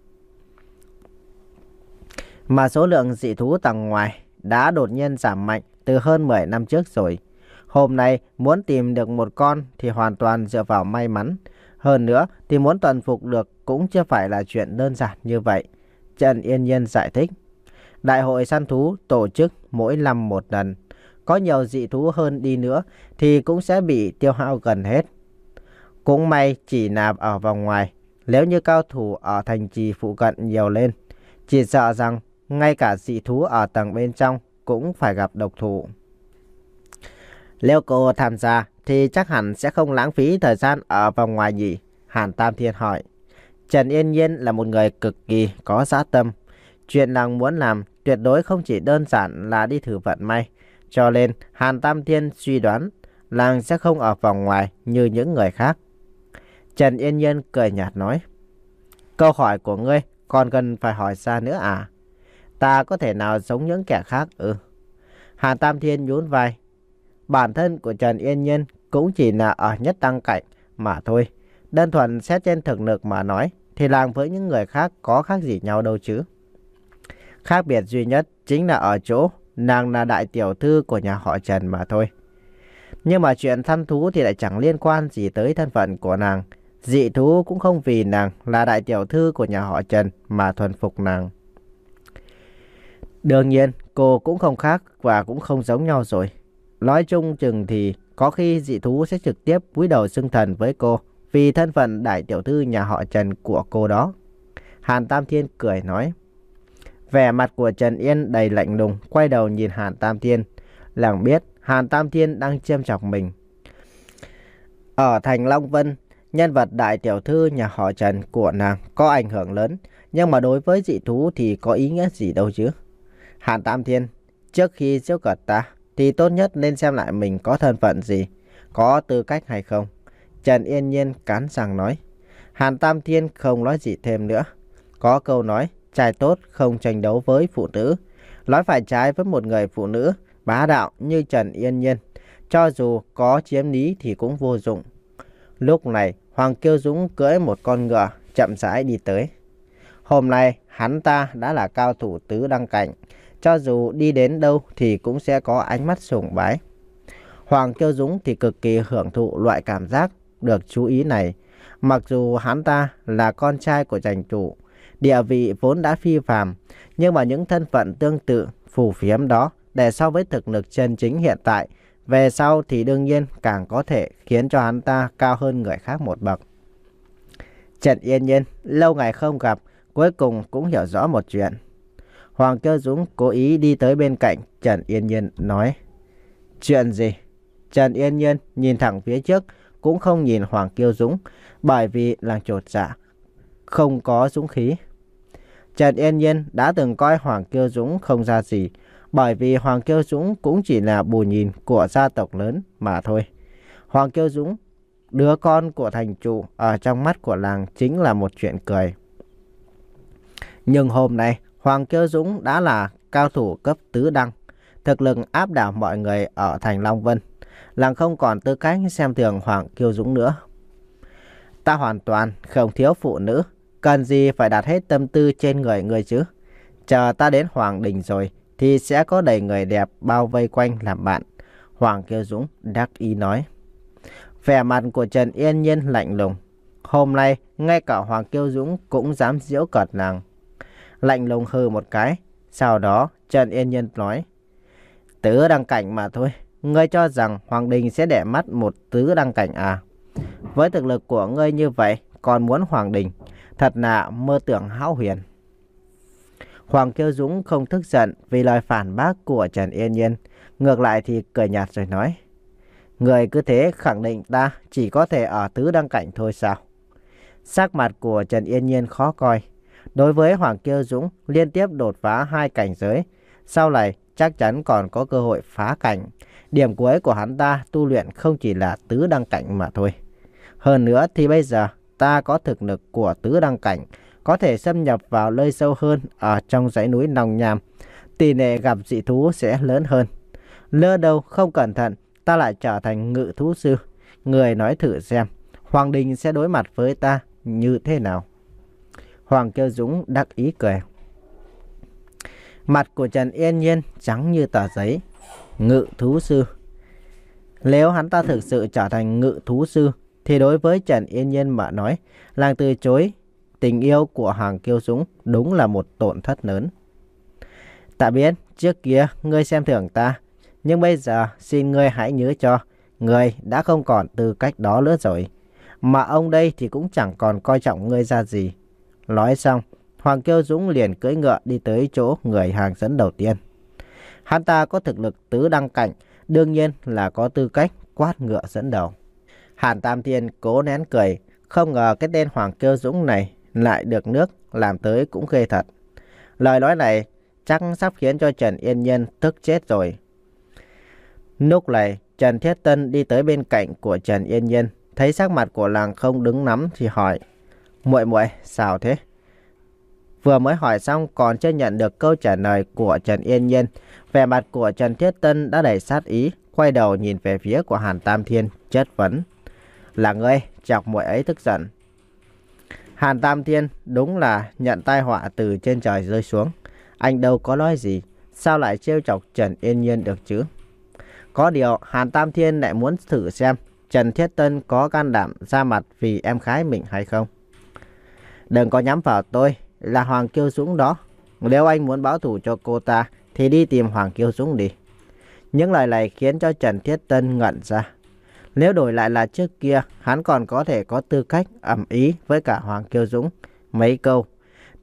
Mà số lượng dị thú tầng ngoài đã đột nhiên giảm mạnh từ hơn mười năm trước rồi. Hôm nay muốn tìm được một con thì hoàn toàn dựa vào may mắn. Hơn nữa thì muốn thuần phục được cũng chưa phải là chuyện đơn giản như vậy. Trần Yên Nhiên giải thích. Đại hội săn thú tổ chức mỗi năm một lần. Có nhiều dị thú hơn đi nữa thì cũng sẽ bị tiêu hao gần hết. Cũng may chỉ nạp ở vòng ngoài. Nếu như cao thủ ở thành trì phụ cận nhiều lên, chỉ sợ rằng ngay cả dị thú ở tầng bên trong cũng phải gặp độc thủ. Nếu cô tham gia thì chắc hẳn sẽ không lãng phí thời gian ở vòng ngoài nhỉ? Hàn Tam Thiên hỏi. Trần Yên Nhiên là một người cực kỳ có dã tâm. Chuyện nàng muốn làm tuyệt đối không chỉ đơn giản là đi thử vận may. Cho nên Hàn Tam Thiên suy đoán nàng sẽ không ở vòng ngoài như những người khác. Trần Yên Nhiên cười nhạt nói. Câu hỏi của ngươi còn cần phải hỏi ra nữa à? Ta có thể nào giống những kẻ khác ư? Ừ. Hàn Tam Thiên nhún vai. Bản thân của Trần Yên Nhiên cũng chỉ là ở nhất đăng cảnh mà thôi. Đơn thuần xét trên thực lực mà nói thì nàng với những người khác có khác gì nhau đâu chứ. Khác biệt duy nhất chính là ở chỗ nàng là đại tiểu thư của nhà họ Trần mà thôi. Nhưng mà chuyện săn thú thì lại chẳng liên quan gì tới thân phận của nàng. Dị thú cũng không vì nàng là đại tiểu thư của nhà họ Trần mà thuần phục nàng. Đương nhiên cô cũng không khác và cũng không giống nhau rồi. Nói chung chừng thì có khi dị thú sẽ trực tiếp cúi đầu xưng thần với cô vì thân phận đại tiểu thư nhà họ Trần của cô đó. Hàn Tam Thiên cười nói. Vẻ mặt của Trần Yên đầy lạnh lùng, quay đầu nhìn Hàn Tam Thiên. Làng biết Hàn Tam Thiên đang châm chọc mình. Ở thành Long Vân, nhân vật đại tiểu thư nhà họ Trần của nàng có ảnh hưởng lớn, nhưng mà đối với dị thú thì có ý nghĩa gì đâu chứ. Hàn Tam Thiên, trước khi giễu cợt ta thì tốt nhất nên xem lại mình có thân phận gì, có tư cách hay không. Trần Yên Nhiên cắn răng nói. Hàn Tam Thiên không nói gì thêm nữa. Có câu nói, trai tốt không tranh đấu với phụ nữ. Nói phải trái với một người phụ nữ bá đạo như Trần Yên Nhiên, cho dù có chiếm lý thì cũng vô dụng. Lúc này, Hoàng Kiêu Dũng cưỡi một con ngựa chậm rãi đi tới. Hôm nay, hắn ta đã là cao thủ tứ đăng cảnh, cho dù đi đến đâu thì cũng sẽ có ánh mắt sùng bái. Hoàng Kiêu Dũng thì cực kỳ hưởng thụ loại cảm giác được chú ý này. Mặc dù hắn ta là con trai của thành chủ, địa vị vốn đã phi phàm, nhưng mà những thân phận tương tự, phù phiếm đó để so với thực lực chân chính hiện tại, về sau thì đương nhiên càng có thể khiến cho hắn ta cao hơn người khác một bậc. Trần Yên Nhiên lâu ngày không gặp, cuối cùng cũng hiểu rõ một chuyện. Hoàng Kiêu Dũng cố ý đi tới bên cạnh Trần Yên Nhiên nói. Chuyện gì? Trần Yên Nhiên nhìn thẳng phía trước, cũng không nhìn Hoàng Kiêu Dũng, bởi vì là chột dạ, không có dũng khí. Trần Yên Nhiên đã từng coi Hoàng Kiêu Dũng không ra gì, bởi vì Hoàng Kiêu Dũng cũng chỉ là bù nhìn của gia tộc lớn mà thôi. Hoàng Kiêu Dũng, đứa con của thành chủ, ở trong mắt của làng chính là một chuyện cười. Nhưng hôm nay, Hoàng Kiêu Dũng đã là cao thủ cấp tứ đăng, thực lực áp đảo mọi người ở thành Long Vân. Làng không còn tư cách xem thường Hoàng Kiêu Dũng nữa. Ta hoàn toàn không thiếu phụ nữ, cần gì phải đặt hết tâm tư trên người người chứ. Chờ ta đến Hoàng Đình rồi thì sẽ có đầy người đẹp bao vây quanh làm bạn. Hoàng Kiêu Dũng đắc ý nói. Vẻ mặt của Trần Yên Nhiên lạnh lùng. Hôm nay ngay cả Hoàng Kiêu Dũng cũng dám giễu cợt nàng. Lạnh lùng hừ một cái. Sau đó Trần Yên Nhiên nói. Tứ đăng cảnh mà thôi. Ngươi cho rằng Hoàng Đình sẽ để mắt một tứ đăng cảnh à? Với thực lực của ngươi như vậy còn muốn Hoàng Đình, thật là mơ tưởng hão huyền. Hoàng Kiêu Dũng không tức giận vì lời phản bác của Trần Yên Nhiên, ngược lại thì cười nhạt rồi nói. Người cứ thế khẳng định ta chỉ có thể ở tứ đăng cảnh thôi sao? Sắc mặt của Trần Yên Nhiên khó coi. Đối với Hoàng Kiêu Dũng liên tiếp đột phá hai cảnh giới, sau này chắc chắn còn có cơ hội phá cảnh. Điểm cuối của hắn ta tu luyện không chỉ là tứ đăng cảnh mà thôi. Hơn nữa thì bây giờ ta có thực lực của tứ đăng cảnh, có thể xâm nhập vào nơi sâu hơn ở trong dãy núi Nòng Nham. Tỷ lệ gặp dị thú sẽ lớn hơn. Lỡ đâu không cẩn thận, ta lại trở thành ngự thú sư. Người nói thử xem, Hoàng Đình sẽ đối mặt với ta như thế nào? Hoàng Kiêu Dũng đắc ý cười. Mặt của Trần Yên Nhiên trắng như tờ giấy. Ngự thú sư. Nếu hắn ta thực sự trở thành ngự thú sư, thì đối với Trần Yên Nhiên mà nói, làng từ chối tình yêu của Hoàng Kiêu Dũng đúng là một tổn thất lớn. Ta biết trước kia ngươi xem thường ta, nhưng bây giờ xin ngươi hãy nhớ cho, ngươi đã không còn tư cách đó nữa rồi. Mà ông đây thì cũng chẳng còn coi trọng ngươi ra gì. Nói xong, Hoàng Kiêu Dũng liền cưỡi ngựa đi tới chỗ người hàng dẫn đầu tiên. Hắn ta có thực lực tứ đăng cảnh, đương nhiên là có tư cách quát ngựa dẫn đầu. Hàn Tam Thiên cố nén cười, không ngờ cái tên Hoàng Kiêu Dũng này lại được nước làm tới cũng ghê thật. Lời nói này chắc sắp khiến cho Trần Yên Nhiên tức chết rồi. Lúc này Trần Thiết Tân đi tới bên cạnh của Trần Yên Nhiên, thấy sắc mặt của làng không đứng nắm thì hỏi. Muội muội sao thế? Vừa mới hỏi xong còn chưa nhận được câu trả lời của Trần Yên Nhiên, vẻ mặt của Trần Thiết Tân đã đầy sát ý, quay đầu nhìn về phía của Hàn Tam Thiên, chất vấn. Là ngươi chọc muội ấy tức giận. Hàn Tam Thiên đúng là nhận tai họa từ trên trời rơi xuống. Anh đâu có nói gì, sao lại trêu chọc Trần Yên Nhiên được chứ? Có điều Hàn Tam Thiên lại muốn thử xem Trần Thiết Tân có can đảm ra mặt vì em gái mình hay không. Đừng có nhắm vào tôi, là Hoàng Kiêu Dũng đó. Nếu anh muốn báo thù cho cô ta thì đi tìm Hoàng Kiêu Dũng đi. Những lời này khiến cho Trần Thiết Tân ngẩn ra. Nếu đổi lại là trước kia, hắn còn có thể có tư cách ầm ý với cả Hoàng Kiêu Dũng mấy câu.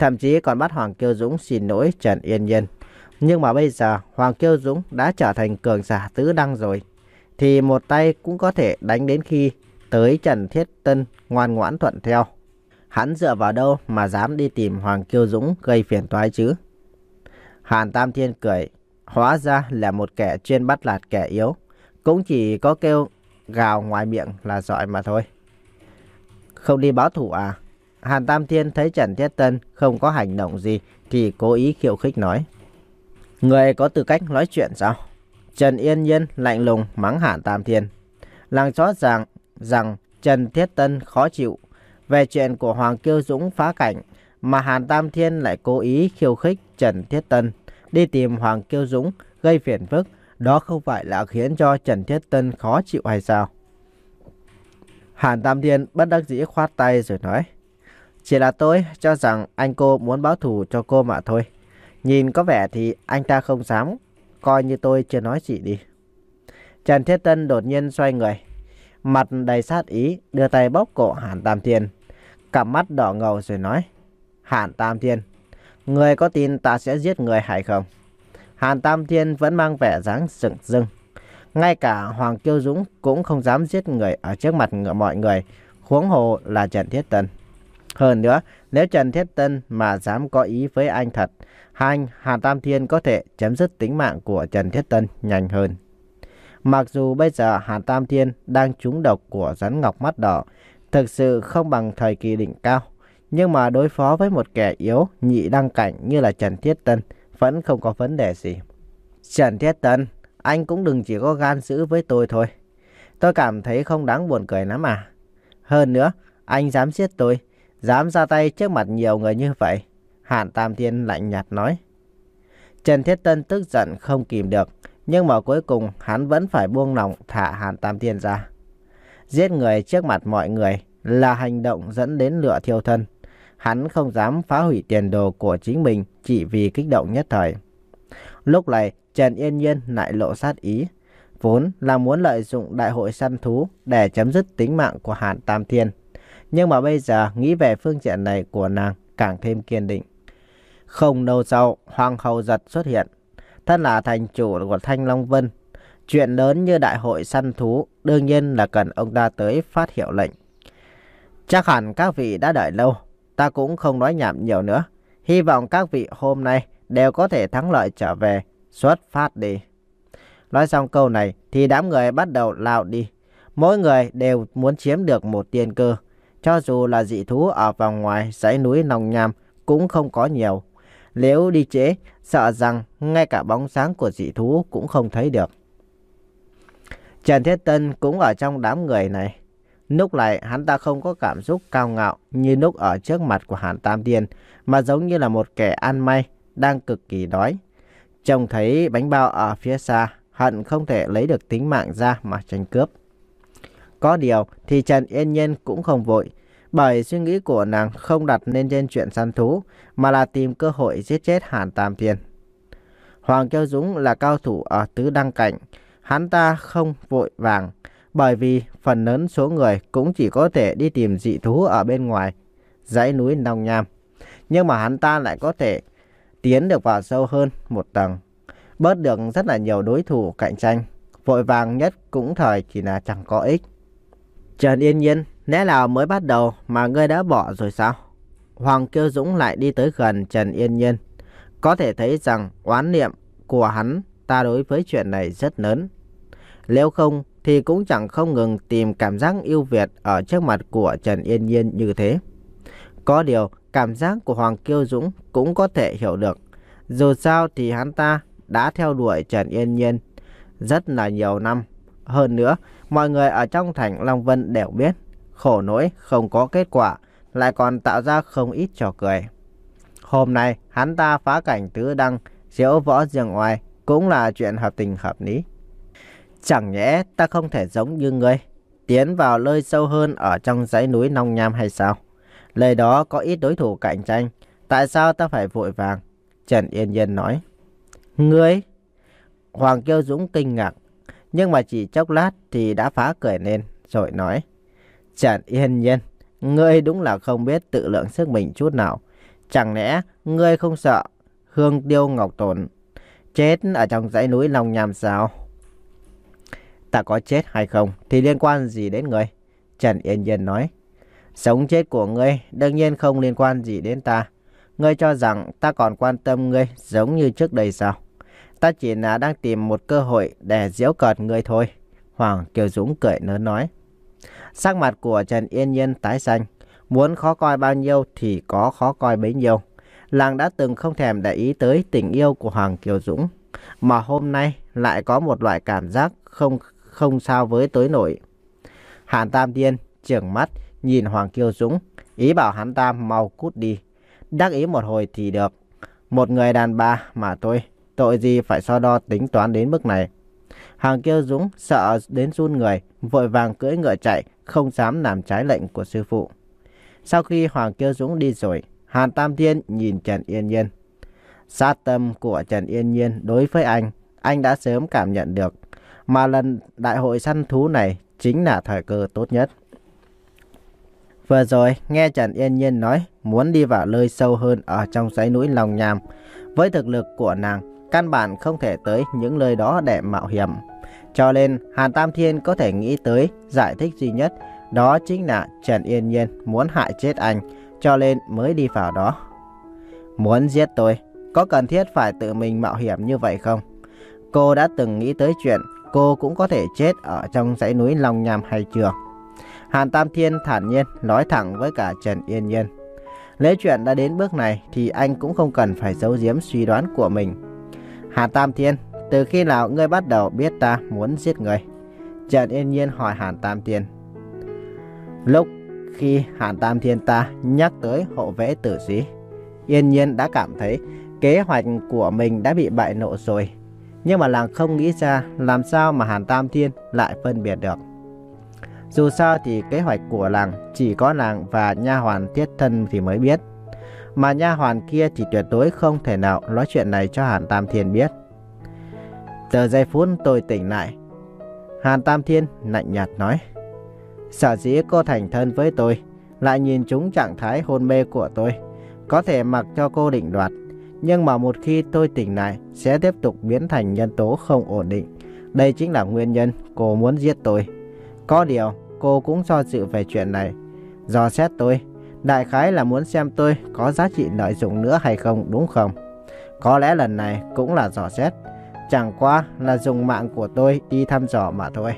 thậm chí còn bắt Hoàng Kiêu Dũng xin lỗi Trần Yên Nhiên. Nhưng mà bây giờ Hoàng Kiêu Dũng đã trở thành cường giả tứ đăng rồi, thì một tay cũng có thể đánh đến khi tới Trần Thiết Tân ngoan ngoãn thuận theo. Hắn dựa vào đâu mà dám đi tìm Hoàng Kiêu Dũng gây phiền toái chứ? Hàn Tam Thiên cười, hóa ra là một kẻ chuyên bắt nạt kẻ yếu, cũng chỉ có kêu gào ngoài miệng là giỏi mà thôi. Không đi báo thù à? Hàn Tam Thiên thấy Trần Thiết Tân không có hành động gì thì cố ý khiêu khích nói. Người có tư cách nói chuyện sao? Trần Yên Nhiên lạnh lùng mắng Hàn Tam Thiên. Làng rõ ràng rằng Trần Thiết Tân khó chịu về chuyện của Hoàng Kiêu Dũng phá cảnh, mà Hàn Tam Thiên lại cố ý khiêu khích Trần Thiết Tân đi tìm Hoàng Kiêu Dũng gây phiền phức. Đó không phải là khiến cho Trần Thiết Tân khó chịu hay sao? Hàn Tam Thiên bất đắc dĩ khoát tay rồi nói. Chỉ là tôi cho rằng anh cô muốn báo thù cho cô mà thôi. Nhìn có vẻ thì anh ta không dám, coi như tôi chưa nói gì đi. Trần Thiết Tân đột nhiên xoay người, mặt đầy sát ý, đưa tay bóp cổ Hàn Tam Thiên, cặp mắt đỏ ngầu rồi nói. Hàn Tam Thiên, người có tin ta sẽ giết người hay không? Hàn Tam Thiên vẫn mang vẻ dáng sừng sưng. Ngay cả Hoàng Kiêu Dũng cũng không dám giết người ở trước mặt mọi người, huống hồ là Trần Thiết Tân. Hơn nữa, nếu Trần Thiết Tân mà dám có ý với anh thật, anh Hàn Tam Thiên có thể chấm dứt tính mạng của Trần Thiết Tân nhanh hơn. Mặc dù bây giờ Hàn Tam Thiên đang trúng độc của rắn ngọc mắt đỏ, thực sự không bằng thời kỳ đỉnh cao, nhưng mà đối phó với một kẻ yếu nhị đăng cảnh như là Trần Thiết Tân vẫn không có vấn đề gì. Trần Thiết Tân, anh cũng đừng chỉ có gan dữ với tôi thôi. Tôi cảm thấy không đáng buồn cười lắm à. Hơn nữa, anh dám giết tôi, dám ra tay trước mặt nhiều người như vậy. Hàn Tam Thiên lạnh nhạt nói. Trần Thiết Tân tức giận không kìm được, nhưng mà cuối cùng hắn vẫn phải buông lòng thả Hàn Tam Thiên ra. Giết người trước mặt mọi người là hành động dẫn đến lửa thiêu thân. Hắn không dám phá hủy tiền đồ của chính mình chỉ vì kích động nhất thời. Lúc này Trần Yên Nhiên lại lộ sát ý, vốn là muốn lợi dụng đại hội săn thú để chấm dứt tính mạng của Hàn Tam Thiên. Nhưng mà bây giờ nghĩ về phương diện này của nàng càng thêm kiên định. Không lâu sau, Hoàng Hậu Giật xuất hiện. Thân là thành chủ của Thanh Long Vân, chuyện lớn như đại hội săn thú đương nhiên là cần ông ta tới phát hiệu lệnh. Chắc hẳn các vị đã đợi lâu, ta cũng không nói nhảm nhiều nữa. Hy vọng các vị hôm nay đều có thể thắng lợi trở về, xuất phát đi. Nói xong câu này thì đám người bắt đầu lao đi. Mỗi người đều muốn chiếm được một tiên cơ. Cho dù là dị thú ở vòng ngoài dãy núi Nòng Nham cũng không có nhiều. Nếu đi trễ, sợ rằng ngay cả bóng sáng của dị thú cũng không thấy được. Trần Thiết Tân cũng ở trong đám người này. Lúc này hắn ta không có cảm xúc cao ngạo như lúc ở trước mặt của Hàn Tam Thiên, mà giống như là một kẻ ăn may đang cực kỳ đói. Trông thấy bánh bao ở phía xa, hận không thể lấy được tính mạng ra mà tranh cướp. Có điều thì Trần Yên Nhiên cũng không vội, bởi suy nghĩ của nàng không đặt lên trên chuyện săn thú, mà là tìm cơ hội giết chết Hàn Tam Thiên. Hoàng Kiêu Dũng là cao thủ ở tứ đăng cảnh, hắn ta không vội vàng, bởi vì phần lớn số người cũng chỉ có thể đi tìm dị thú ở bên ngoài dãy núi Nòng Nham. Nhưng mà hắn ta lại có thể tiến được vào sâu hơn một tầng, bớt được rất là nhiều đối thủ cạnh tranh. Vội vàng nhất cũng thời chỉ là chẳng có ích. Trần Yên Nhiên, lẽ nào mới bắt đầu mà ngươi đã bỏ rồi sao? Hoàng Kiêu Dũng lại đi tới gần Trần Yên Nhiên. Có thể thấy rằng oán niệm của hắn ta đối với chuyện này rất lớn. Nếu không thì cũng chẳng không ngừng tìm cảm giác ưu việt ở trước mặt của Trần Yên Nhiên như thế. Có điều cảm giác của Hoàng Kiêu Dũng cũng có thể hiểu được. Dù sao thì hắn ta đã theo đuổi Trần Yên Nhiên rất là nhiều năm. Hơn nữa, mọi người ở trong thành Long Vân đều biết, khổ nỗi không có kết quả, lại còn tạo ra không ít trò cười. Hôm nay, hắn ta phá cảnh tứ đăng, diễu võ dương oai, cũng là chuyện hợp tình hợp lý. Chẳng nhẽ ta không thể giống như ngươi, tiến vào nơi sâu hơn ở trong dãy núi Nòng Nham hay sao? Lời đó có ít đối thủ cạnh tranh, tại sao ta phải vội vàng? Trần Yên Nhiên nói. Ngươi? Hoàng Kiêu Dũng kinh ngạc, nhưng mà chỉ chốc lát thì đã phá cười lên, rồi nói. Trần Yên Nhiên, ngươi đúng là không biết tự lượng sức mình chút nào. Chẳng lẽ ngươi không sợ Hương Tiêu Ngọc Tổn chết ở trong dãy núi Long Nham sao? Ta có chết hay không thì liên quan gì đến ngươi? Trần Yên Nhiên nói. Sống chết của ngươi đương nhiên không liên quan gì đến ta. Ngươi cho rằng ta còn quan tâm ngươi giống như trước đây sao? Ta chỉ là đang tìm một cơ hội để giễu cợt ngươi thôi. Hoàng Kiều Dũng cười lớn nói. Sắc mặt của Trần Yên Nhiên tái xanh. Muốn khó coi bao nhiêu thì có khó coi bấy nhiêu. Làng đã từng không thèm để ý tới tình yêu của Hoàng Kiều Dũng, mà hôm nay lại có một loại cảm giác không không sao với tới nổi. Hàn Tam Thiên trừng mắt nhìn Hoàng Kiều Dũng, ý bảo hắn ta mau cút đi. Đắc ý một hồi thì được. Một người đàn bà mà thôi, tội gì phải so đo tính toán đến mức này. Hoàng Kiều Dũng sợ đến run người, vội vàng cưỡi ngựa chạy, không dám làm trái lệnh của sư phụ. Sau khi Hoàng Kiều Dũng đi rồi, Hàn Tam Thiên nhìn Trần Yên Nhiên. Sát tâm của Trần Yên Nhiên đối với anh, anh đã sớm cảm nhận được. Mà lần đại hội săn thú này chính là thời cơ tốt nhất. Vừa rồi nghe Trần Yên Nhiên nói muốn đi vào nơi sâu hơn ở trong dãy núi Long Nham. Với thực lực của nàng, căn bản không thể tới những nơi đó để mạo hiểm. Cho nên Hàn Tam Thiên có thể nghĩ tới giải thích duy nhất, đó chính là Trần Yên Nhiên muốn hại chết anh, cho nên mới đi vào đó. Muốn giết tôi, có cần thiết phải tự mình mạo hiểm như vậy không? Cô đã từng nghĩ tới chuyện cô cũng có thể chết ở trong dãy núi Long Nham hay chưa? Hàn Tam Thiên thản nhiên nói thẳng với cả Trần Yên Nhiên. Nếu chuyện đã đến bước này thì anh cũng không cần phải giấu giếm suy đoán của mình. Hàn Tam Thiên, từ khi nào ngươi bắt đầu biết ta muốn giết ngươi? Trần Yên Nhiên hỏi Hàn Tam Thiên. Lúc khi Hàn Tam Thiên ta nhắc tới hộ vệ tử sĩ, Yên Nhiên đã cảm thấy kế hoạch của mình đã bị bại lộ rồi. Nhưng mà nàng không nghĩ ra làm sao mà Hàn Tam Thiên lại phân biệt được. Dù sao thì kế hoạch của nàng chỉ có nàng và nha hoàn Thiết Thân thì mới biết. Mà nha hoàn kia thì tuyệt đối không thể nào nói chuyện này cho Hàn Tam Thiên biết. Từ giây phút tôi tỉnh lại, Hàn Tam Thiên lạnh nhạt nói. Sở dĩ cô thành thân với tôi, lại nhìn trúng trạng thái hôn mê của tôi, có thể mặc cho cô định đoạt. Nhưng mà một khi tôi tỉnh lại, sẽ tiếp tục biến thành nhân tố không ổn định. Đây chính là nguyên nhân cô muốn giết tôi. Có điều, cô cũng do dự về chuyện này. Dò xét tôi, đại khái là muốn xem tôi có giá trị lợi dụng nữa hay không, đúng không? Có lẽ lần này cũng là dò xét. Chẳng qua là dùng mạng của tôi đi thăm dò mà thôi.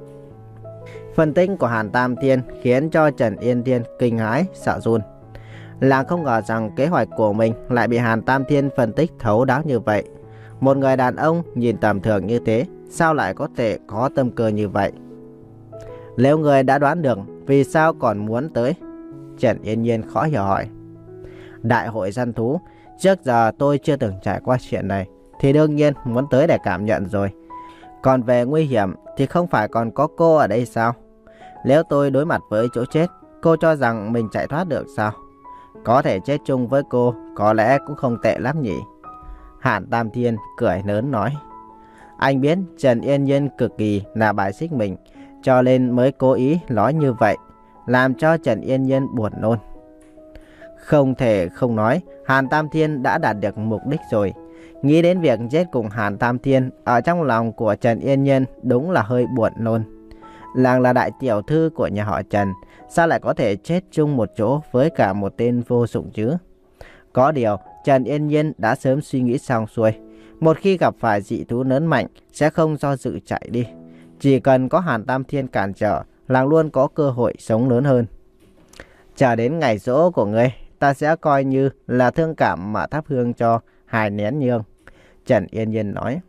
Phân tích của Hàn Tam Thiên khiến cho Trần Yên Thiên kinh hãi, sợ run. Nàng không ngờ rằng kế hoạch của mình lại bị Hàn Tam Thiên phân tích thấu đáo như vậy. Một người đàn ông nhìn tầm thường như thế, sao lại có thể có tâm cơ như vậy? Nếu người đã đoán được, vì sao còn muốn tới? Trần Yên Nhiên khó hiểu hỏi. Đại hội săn thú, trước giờ tôi chưa từng trải qua chuyện này, thì đương nhiên muốn tới để cảm nhận rồi. Còn về nguy hiểm thì không phải còn có cô ở đây sao? Nếu tôi đối mặt với chỗ chết, cô cho rằng mình chạy thoát được sao? Có thể chết chung với cô, có lẽ cũng không tệ lắm nhỉ? Hàn Tam Thiên cười lớn nói. Anh biết Trần Yên Nhiên cực kỳ là bài xích mình, cho nên mới cố ý nói như vậy, làm cho Trần Yên Nhiên buồn nôn. Không thể không nói, Hàn Tam Thiên đã đạt được mục đích rồi. Nghĩ đến việc chết cùng Hàn Tam Thiên, ở trong lòng của Trần Yên Nhiên đúng là hơi buồn nôn. Nàng là đại tiểu thư của nhà họ Trần, sao lại có thể chết chung một chỗ với cả một tên vô dụng chứ? Có điều, Trần Yên Nhiên đã sớm suy nghĩ xong xuôi. Một khi gặp phải dị thú lớn mạnh, sẽ không do dự chạy đi. Chỉ cần có Hàn Tam Thiên cản trở, nàng luôn có cơ hội sống lớn hơn. Chờ đến ngày giỗ của ngươi, ta sẽ coi như là thương cảm mà thắp hương cho hai nén nhang. Trần Yên Nhiên nói.